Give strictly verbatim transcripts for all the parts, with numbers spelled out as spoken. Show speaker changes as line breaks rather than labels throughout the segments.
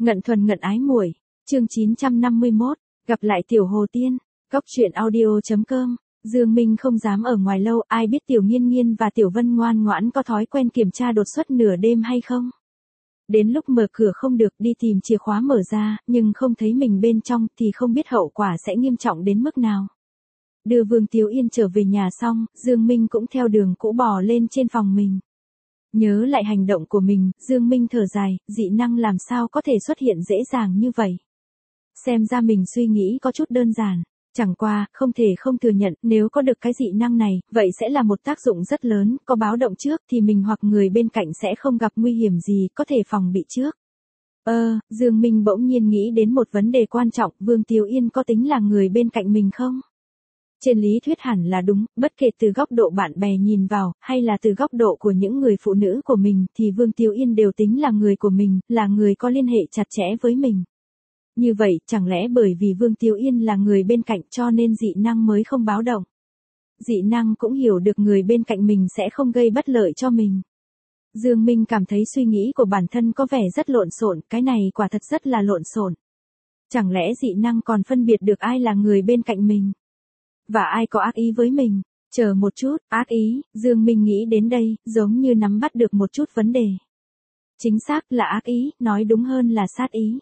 Ngận thuần ngận ái muội, chương chín trăm năm mươi mốt, gặp lại Tiểu Hồ Tiên, Cóc truyện audio chấm com. Dương Minh không dám ở ngoài lâu, ai biết Tiểu Nghiên Nghiên và Tiểu Vân ngoan ngoãn có thói quen kiểm tra đột xuất nửa đêm hay không. Đến lúc mở cửa không được, đi tìm chìa khóa mở ra, nhưng không thấy mình bên trong thì không biết hậu quả sẽ nghiêm trọng đến mức nào. Đưa Vương Tiếu Yên trở về nhà xong, Dương Minh cũng theo đường cũ bò lên trên phòng mình. Nhớ lại hành động của mình, Dương Minh thở dài, dị năng làm sao có thể xuất hiện dễ dàng như vậy. Xem ra mình suy nghĩ có chút đơn giản. Chẳng qua, không thể không thừa nhận, nếu có được cái dị năng này, vậy sẽ là một tác dụng rất lớn, có báo động trước thì mình hoặc người bên cạnh sẽ không gặp nguy hiểm gì, có thể phòng bị trước. Ơ, Dương Minh bỗng nhiên nghĩ đến một vấn đề quan trọng, Vương Tiếu Yên có tính là người bên cạnh mình không? Trên lý thuyết hẳn là đúng, bất kể từ góc độ bạn bè nhìn vào, hay là từ góc độ của những người phụ nữ của mình, thì Vương Tiếu Yên đều tính là người của mình, là người có liên hệ chặt chẽ với mình. Như vậy, chẳng lẽ bởi vì Vương Tiếu Yên là người bên cạnh cho nên dị năng mới không báo động? Dị năng cũng hiểu được người bên cạnh mình sẽ không gây bất lợi cho mình. Dương Minh cảm thấy suy nghĩ của bản thân có vẻ rất lộn xộn, cái này quả thật rất là lộn xộn. Chẳng lẽ dị năng còn phân biệt được ai là người bên cạnh mình? Và ai có ác ý với mình? Chờ một chút, ác ý, Dương Minh nghĩ đến đây, giống như nắm bắt được một chút vấn đề. Chính xác là ác ý, nói đúng hơn là sát ý.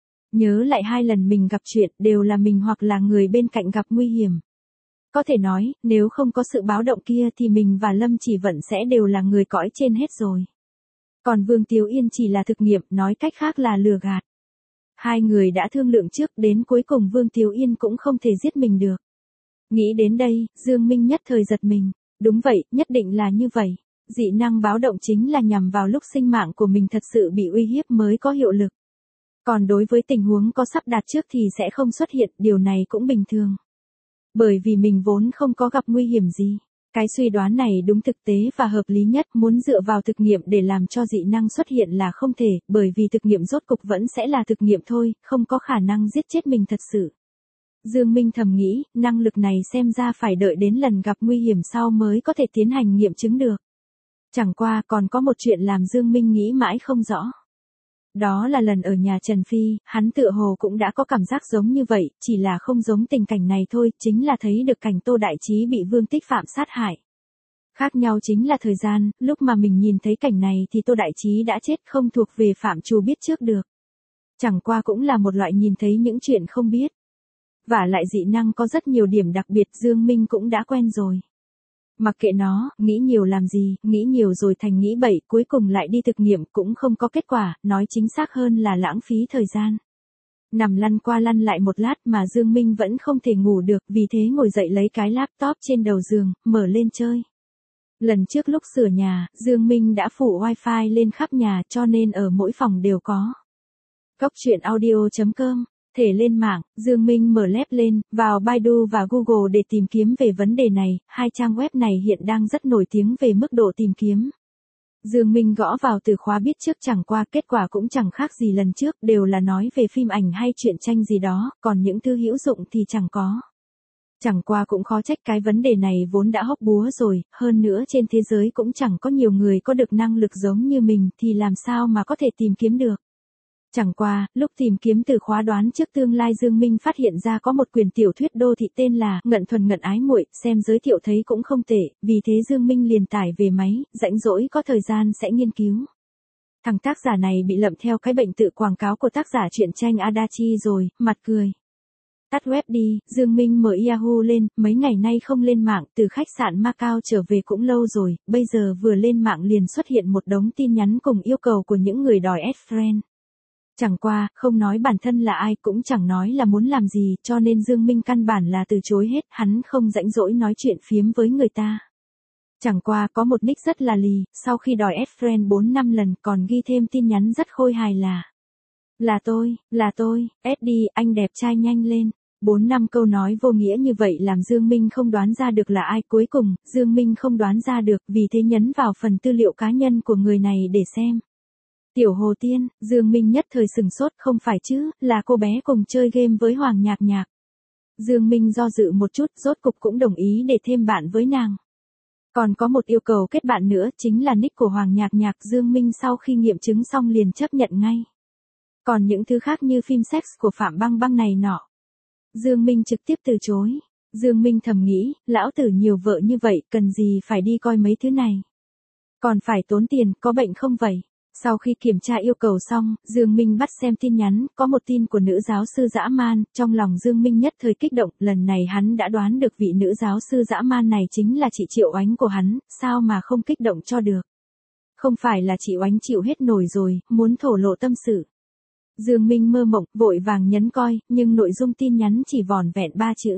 Nhớ lại hai lần mình gặp chuyện, đều là mình hoặc là người bên cạnh gặp nguy hiểm. Có thể nói, nếu không có sự báo động kia thì mình và Lâm Chỉ Vận sẽ đều là người cõi trên hết rồi. Còn Vương Tiếu Yên chỉ là thực nghiệm, nói cách khác là lừa gạt. Hai người đã thương lượng trước, đến cuối cùng Vương Tiếu Yên cũng không thể giết mình được. Nghĩ đến đây, Dương Minh nhất thời giật mình. Đúng vậy, nhất định là như vậy. Dị năng báo động chính là nhằm vào lúc sinh mạng của mình thật sự bị uy hiếp mới có hiệu lực. Còn đối với tình huống có sắp đạt trước thì sẽ không xuất hiện, điều này cũng bình thường. Bởi vì mình vốn không có gặp nguy hiểm gì. Cái suy đoán này đúng thực tế và hợp lý nhất, muốn dựa vào thực nghiệm để làm cho dị năng xuất hiện là không thể, bởi vì thực nghiệm rốt cục vẫn sẽ là thực nghiệm thôi, không có khả năng giết chết mình thật sự. Dương Minh thầm nghĩ, năng lực này xem ra phải đợi đến lần gặp nguy hiểm sau mới có thể tiến hành nghiệm chứng được. Chẳng qua còn có một chuyện làm Dương Minh nghĩ mãi không rõ. Đó là lần ở nhà Trần Phi, hắn tựa hồ cũng đã có cảm giác giống như vậy, chỉ là không giống tình cảnh này thôi, chính là thấy được cảnh Tô Đại Trí bị Vương Tích Phạm sát hại. Khác nhau chính là thời gian, lúc mà mình nhìn thấy cảnh này thì Tô Đại Trí đã chết, không thuộc về phạm trù biết trước được. Chẳng qua cũng là một loại nhìn thấy những chuyện không biết. Và lại dị năng có rất nhiều điểm đặc biệt, Dương Minh cũng đã quen rồi. Mặc kệ nó, nghĩ nhiều làm gì, nghĩ nhiều rồi thành nghĩ bậy, cuối cùng lại đi thực nghiệm cũng không có kết quả, nói chính xác hơn là lãng phí thời gian. Nằm lăn qua lăn lại một lát mà Dương Minh vẫn không thể ngủ được, vì thế ngồi dậy lấy cái laptop trên đầu giường, mở lên chơi. Lần trước lúc sửa nhà, Dương Minh đã phủ wifi lên khắp nhà cho nên ở mỗi phòng đều có. Cóc truyện audio chấm com. Thể lên mạng, Dương Minh mở lab lên, vào Baidu và Google để tìm kiếm về vấn đề này, hai trang web này hiện đang rất nổi tiếng về mức độ tìm kiếm. Dương Minh gõ vào từ khóa biết trước, chẳng qua kết quả cũng chẳng khác gì lần trước, đều là nói về phim ảnh hay truyện tranh gì đó, còn những thứ hữu dụng thì chẳng có. Chẳng qua cũng khó trách, cái vấn đề này vốn đã hóc búa rồi, hơn nữa trên thế giới cũng chẳng có nhiều người có được năng lực giống như mình thì làm sao mà có thể tìm kiếm được. Chẳng qua, lúc tìm kiếm từ khóa đoán trước tương lai, Dương Minh phát hiện ra có một quyển tiểu thuyết đô thị tên là Ngận thuần ngận ái muội, xem giới thiệu thấy cũng không tệ, vì thế Dương Minh liền tải về máy, rảnh rỗi có thời gian sẽ nghiên cứu. Thằng tác giả này bị lậm theo cái bệnh tự quảng cáo của tác giả truyện tranh Adachi rồi, mặt cười. Tắt web đi, Dương Minh mở Yahoo lên, mấy ngày nay không lên mạng, từ khách sạn Macau trở về cũng lâu rồi, bây giờ vừa lên mạng liền xuất hiện một đống tin nhắn cùng yêu cầu của những người đòi add friend. Chẳng qua, không nói bản thân là ai, cũng chẳng nói là muốn làm gì, cho nên Dương Minh căn bản là từ chối hết, hắn không rảnh rỗi nói chuyện phiếm với người ta. Chẳng qua, có một nick rất là lì, sau khi đòi add friend bốn năm lần còn ghi thêm tin nhắn rất khôi hài là: Là tôi, là tôi, add đi, anh đẹp trai nhanh lên. Bốn năm câu nói vô nghĩa như vậy làm Dương Minh không đoán ra được là ai, cuối cùng, Dương Minh không đoán ra được, vì thế nhấn vào phần tư liệu cá nhân của người này để xem. Tiểu Hồ Tiên, Dương Minh nhất thời sừng sốt, không phải chứ, là cô bé cùng chơi game với Hoàng Nhạc Nhạc. Dương Minh do dự một chút, rốt cục cũng đồng ý để thêm bạn với nàng. Còn có một yêu cầu kết bạn nữa, chính là nick của Hoàng Nhạc Nhạc. Dương Minh sau khi nghiệm chứng xong liền chấp nhận ngay. Còn những thứ khác như phim sex của Phạm Băng Băng này nọ, Dương Minh trực tiếp từ chối. Dương Minh thầm nghĩ, lão tử nhiều vợ như vậy, cần gì phải đi coi mấy thứ này. Còn phải tốn tiền, có bệnh không vậy? Sau khi kiểm tra yêu cầu xong, Dương Minh bắt xem tin nhắn, có một tin của nữ giáo sư dã man, trong lòng Dương Minh nhất thời kích động, lần này hắn đã đoán được vị nữ giáo sư dã man này chính là chị Triệu Oánh của hắn, sao mà không kích động cho được. Không phải là chị Oánh chịu hết nổi rồi, muốn thổ lộ tâm sự. Dương Minh mơ mộng, vội vàng nhấn coi, nhưng nội dung tin nhắn chỉ vỏn vẹn ba chữ.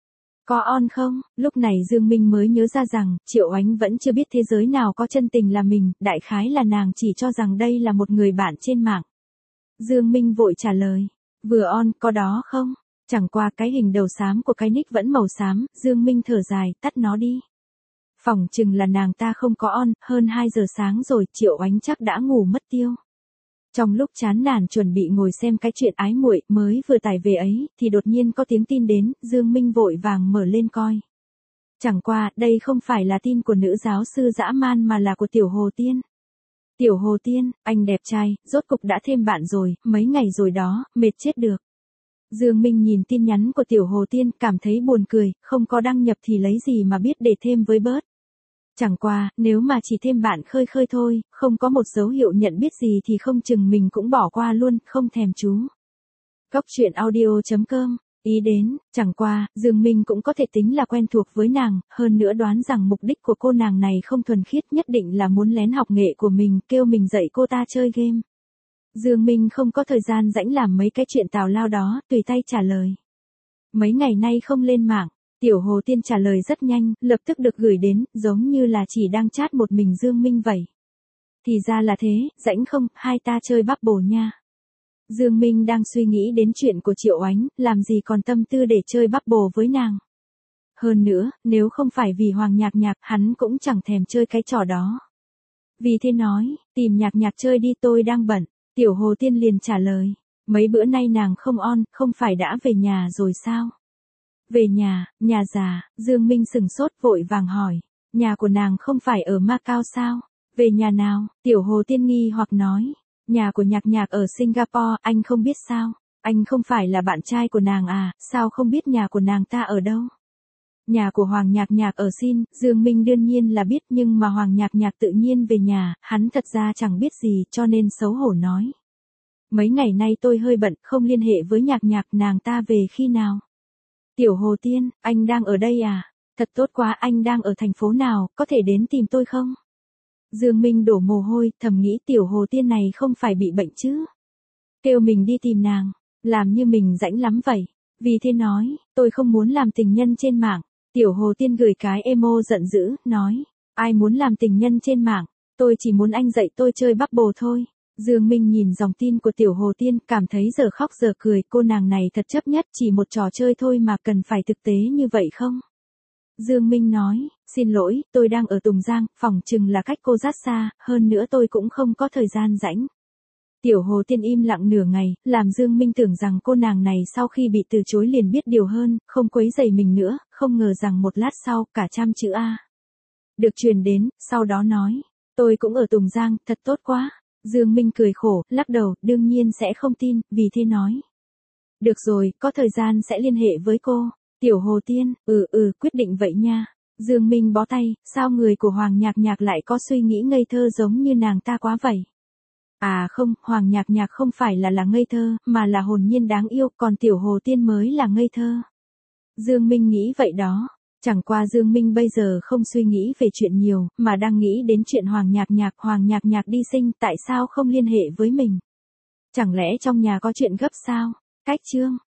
Có on không? Lúc này Dương Minh mới nhớ ra rằng, Triệu Oánh vẫn chưa biết thế giới nào có chân tình là mình, đại khái là nàng chỉ cho rằng đây là một người bạn trên mạng. Dương Minh vội trả lời, vừa on, có đó không? Chẳng qua cái hình đầu xám của cái nick vẫn màu xám, Dương Minh thở dài, tắt nó đi. Phỏng chừng là nàng ta không có on, hơn hai giờ sáng rồi, Triệu Oánh chắc đã ngủ mất tiêu. Trong lúc chán nản chuẩn bị ngồi xem cái chuyện ái muội mới vừa tải về ấy, thì đột nhiên có tiếng tin đến, Dương Minh vội vàng mở lên coi. Chẳng qua, đây không phải là tin của nữ giáo sư dã man mà là của Tiểu Hồ Tiên. Tiểu Hồ Tiên, anh đẹp trai, rốt cục đã thêm bạn rồi, mấy ngày rồi đó, mệt chết được. Dương Minh nhìn tin nhắn của Tiểu Hồ Tiên, cảm thấy buồn cười, không có đăng nhập thì lấy gì mà biết để thêm với bớt. Chẳng qua, nếu mà chỉ thêm bạn khơi khơi thôi, không có một dấu hiệu nhận biết gì thì không chừng mình cũng bỏ qua luôn, không thèm chú. Cóc truyện audio chấm com, ý đến, chẳng qua, Dương Minh cũng có thể tính là quen thuộc với nàng, hơn nữa đoán rằng mục đích của cô nàng này không thuần khiết, nhất định là muốn lén học nghệ của mình, kêu mình dạy cô ta chơi game. Dương Minh không có thời gian rãnh làm mấy cái chuyện tào lao đó, tùy tay trả lời. Mấy ngày nay không lên mạng. Tiểu Hồ Tiên trả lời rất nhanh, lập tức được gửi đến, giống như là chỉ đang chat một mình Dương Minh vậy. Thì ra là thế, rãnh không, hai ta chơi Bubble nha. Dương Minh đang suy nghĩ đến chuyện của Triệu Oánh, làm gì còn tâm tư để chơi Bubble với nàng. Hơn nữa, nếu không phải vì Hoàng Nhạc Nhạc, hắn cũng chẳng thèm chơi cái trò đó. Vì thế nói, tìm Nhạc Nhạc chơi đi, tôi đang bận. Tiểu Hồ Tiên liền trả lời, mấy bữa nay nàng không on, không phải đã về nhà rồi sao? Về nhà, nhà già, Dương Minh sừng sốt vội vàng hỏi, nhà của nàng không phải ở Macau sao? Về nhà nào? Tiểu Hồ Tiên nghi hoặc nói, nhà của Nhạc Nhạc ở Singapore, anh không biết sao? Anh không phải là bạn trai của nàng à, sao không biết nhà của nàng ta ở đâu? Nhà của Hoàng Nhạc Nhạc ở Sin, Dương Minh đương nhiên là biết nhưng mà Hoàng Nhạc Nhạc tự nhiên về nhà, hắn thật ra chẳng biết gì cho nên xấu hổ nói. Mấy ngày nay tôi hơi bận, không liên hệ với Nhạc Nhạc, nàng ta về khi nào? Tiểu Hồ Tiên, anh đang ở đây à? Thật tốt quá, anh đang ở thành phố nào, có thể đến tìm tôi không? Dương Minh đổ mồ hôi, thầm nghĩ Tiểu Hồ Tiên này không phải bị bệnh chứ? Kêu mình đi tìm nàng, làm như mình rãnh lắm vậy. Vì thế nói, tôi không muốn làm tình nhân trên mạng. Tiểu Hồ Tiên gửi cái emo giận dữ, nói, ai muốn làm tình nhân trên mạng, tôi chỉ muốn anh dạy tôi chơi Bubble thôi. Dương Minh nhìn dòng tin của Tiểu Hồ Tiên, cảm thấy giờ khóc giờ cười, cô nàng này thật chấp nhất, chỉ một trò chơi thôi mà cần phải thực tế như vậy không? Dương Minh nói, xin lỗi, tôi đang ở Tùng Giang, phỏng chừng là cách cô rất xa, hơn nữa tôi cũng không có thời gian rảnh. Tiểu Hồ Tiên im lặng nửa ngày, làm Dương Minh tưởng rằng cô nàng này sau khi bị từ chối liền biết điều hơn, không quấy rầy mình nữa, không ngờ rằng một lát sau, cả trăm chữ A được truyền đến, sau đó nói, tôi cũng ở Tùng Giang, thật tốt quá. Dương Minh cười khổ, lắc đầu, đương nhiên sẽ không tin, vì thế nói. Được rồi, có thời gian sẽ liên hệ với cô. Tiểu Hồ Tiên, ừ ừ, quyết định vậy nha. Dương Minh bó tay, sao người của Hoàng Nhạc Nhạc lại có suy nghĩ ngây thơ giống như nàng ta quá vậy? À không, Hoàng Nhạc Nhạc không phải là là ngây thơ, mà là hồn nhiên đáng yêu, còn Tiểu Hồ Tiên mới là ngây thơ. Dương Minh nghĩ vậy đó. Chẳng qua Dương Minh bây giờ không suy nghĩ về chuyện nhiều, mà đang nghĩ đến chuyện Hoàng Nhạc Nhạc, Hoàng Nhạc Nhạc đi sinh, tại sao không liên hệ với mình? Chẳng lẽ trong nhà có chuyện gấp sao? Cách chương